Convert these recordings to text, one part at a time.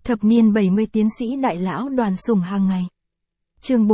Thập niên 70 tiến sĩ đại lão Đoàn Sủng hàng ngày. Chương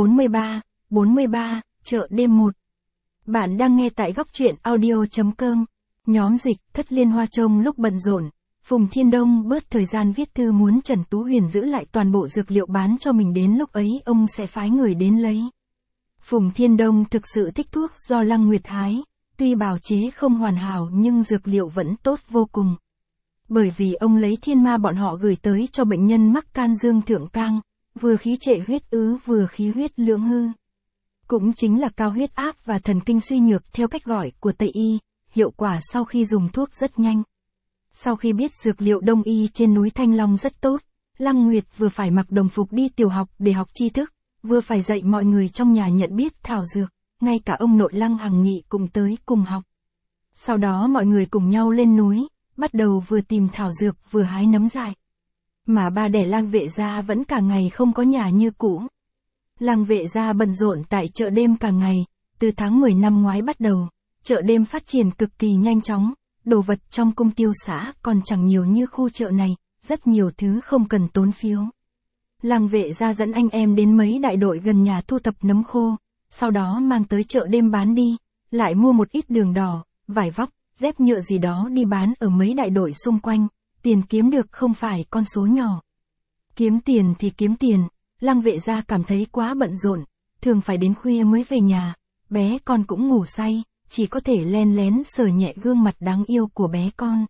43, chợ đêm 1. Bạn đang nghe tại góc truyện audio.com. Nhóm dịch Thất Liên Hoa Trông lúc bận rộn, Phùng Thiên Đông bớt thời gian viết thư muốn Trần Tú Huyền giữ lại toàn bộ dược liệu bán cho mình, đến lúc ấy ông sẽ phái người đến lấy. Phùng Thiên Đông thực sự thích thuốc do Lăng Nguyệt hái, tuy bào chế không hoàn hảo nhưng dược liệu vẫn tốt vô cùng. Bởi vì ông lấy thiên ma bọn họ gửi tới cho bệnh nhân mắc can dương thượng cang, vừa khí trệ huyết ứ vừa khí huyết lưỡng hư. Cũng chính là cao huyết áp và thần kinh suy nhược theo cách gọi của Tây Y, hiệu quả sau khi dùng thuốc rất nhanh. Sau khi biết dược liệu Đông Y trên núi Thanh Long rất tốt, Lăng Nguyệt vừa phải mặc đồng phục đi tiểu học để học tri thức, vừa phải dạy mọi người trong nhà nhận biết thảo dược, ngay cả ông nội Lăng Hằng Nghị cũng tới cùng học. Sau đó mọi người cùng nhau lên núi, bắt đầu vừa tìm thảo dược vừa hái nấm dại. Mà ba đẻ Lang Vệ gia vẫn cả ngày không có nhà như cũ. Lang Vệ gia bận rộn tại chợ đêm cả ngày, từ tháng 10 năm ngoái bắt đầu, chợ đêm phát triển cực kỳ nhanh chóng, đồ vật trong cung tiêu xã còn chẳng nhiều như khu chợ này, rất nhiều thứ không cần tốn phiếu. Lang Vệ gia dẫn anh em đến mấy đại đội gần nhà thu thập nấm khô, sau đó mang tới chợ đêm bán đi, lại mua một ít đường đỏ, vải vóc, dép nhựa gì đó đi bán ở mấy đại đội xung quanh, tiền kiếm được không phải con số nhỏ. Kiếm tiền thì kiếm tiền, Lăng Vệ gia cảm thấy quá bận rộn, thường phải đến khuya mới về nhà, bé con cũng ngủ say, chỉ có thể len lén sờ nhẹ gương mặt đáng yêu của bé con.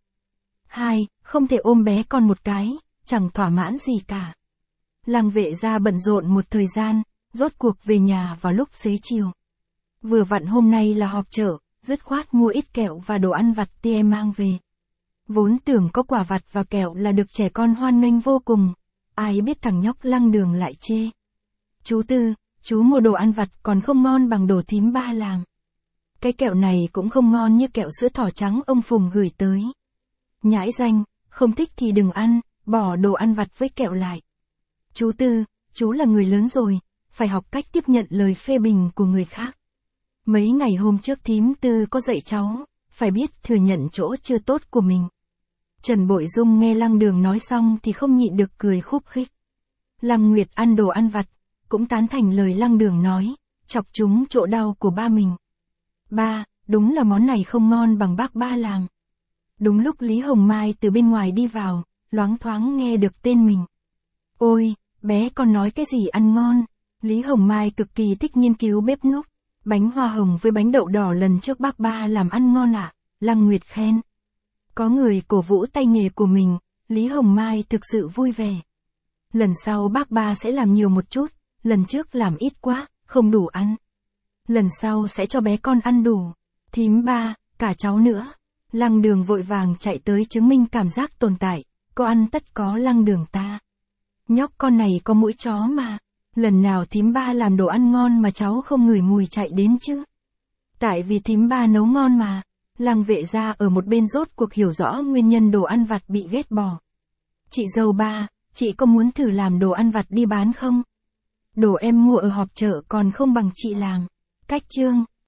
2. Không thể ôm bé con một cái, chẳng thỏa mãn gì cả. Lăng Vệ gia bận rộn một thời gian, rốt cuộc về nhà vào lúc xế chiều. Vừa vặn hôm nay là họp chợ, dứt khoát mua ít kẹo và đồ ăn vặt tiêm mang về. Vốn tưởng có quả vặt và kẹo là được trẻ con hoan nghênh vô cùng, ai biết thằng nhóc Lăng Đường lại chê. Chú Tư, chú mua đồ ăn vặt còn không ngon bằng đồ thím ba làm. Cái kẹo này cũng không ngon như kẹo sữa thỏ trắng ông Phùng gửi tới. Nhãi danh, không thích thì đừng ăn, bỏ đồ ăn vặt với kẹo lại. Chú Tư, chú là người lớn rồi, phải học cách tiếp nhận lời phê bình của người khác. Mấy ngày hôm trước thím Tư có dạy cháu, phải biết thừa nhận chỗ chưa tốt của mình. Trần Bội Dung nghe Lăng Đường nói xong thì không nhịn được cười khúc khích. Lăng Nguyệt ăn đồ ăn vặt, cũng tán thành lời Lăng Đường nói, chọc trúng chỗ đau của ba mình. Ba, đúng là món này không ngon bằng bác ba làm. Đúng lúc Lý Hồng Mai từ bên ngoài đi vào, loáng thoáng nghe được tên mình. Ôi, bé con nói cái gì ăn ngon. Lý Hồng Mai cực kỳ thích nghiên cứu bếp núc. Bánh hoa hồng với bánh đậu đỏ lần trước bác ba làm ăn ngon ạ, Lăng Nguyệt khen. Có người cổ vũ tay nghề của mình, Lý Hồng Mai thực sự vui vẻ. Lần sau bác ba sẽ làm nhiều một chút, lần trước làm ít quá, không đủ ăn. Lần sau sẽ cho bé con ăn đủ. Thím ba, cả cháu nữa. Lăng Đường vội vàng chạy tới chứng minh cảm giác tồn tại, có ăn tất có Lăng Đường ta. Nhóc con này có mũi chó mà. Lần nào thím ba làm đồ ăn ngon mà cháu không ngửi mùi chạy đến chứ. Tại vì thím ba nấu ngon mà. Lăng Vệ gia ở một bên rốt cuộc hiểu rõ nguyên nhân đồ ăn vặt bị ghét bỏ. Chị dâu ba, chị có muốn thử làm đồ ăn vặt đi bán không? Đồ em mua ở họp chợ còn không bằng chị làm. Cách chương.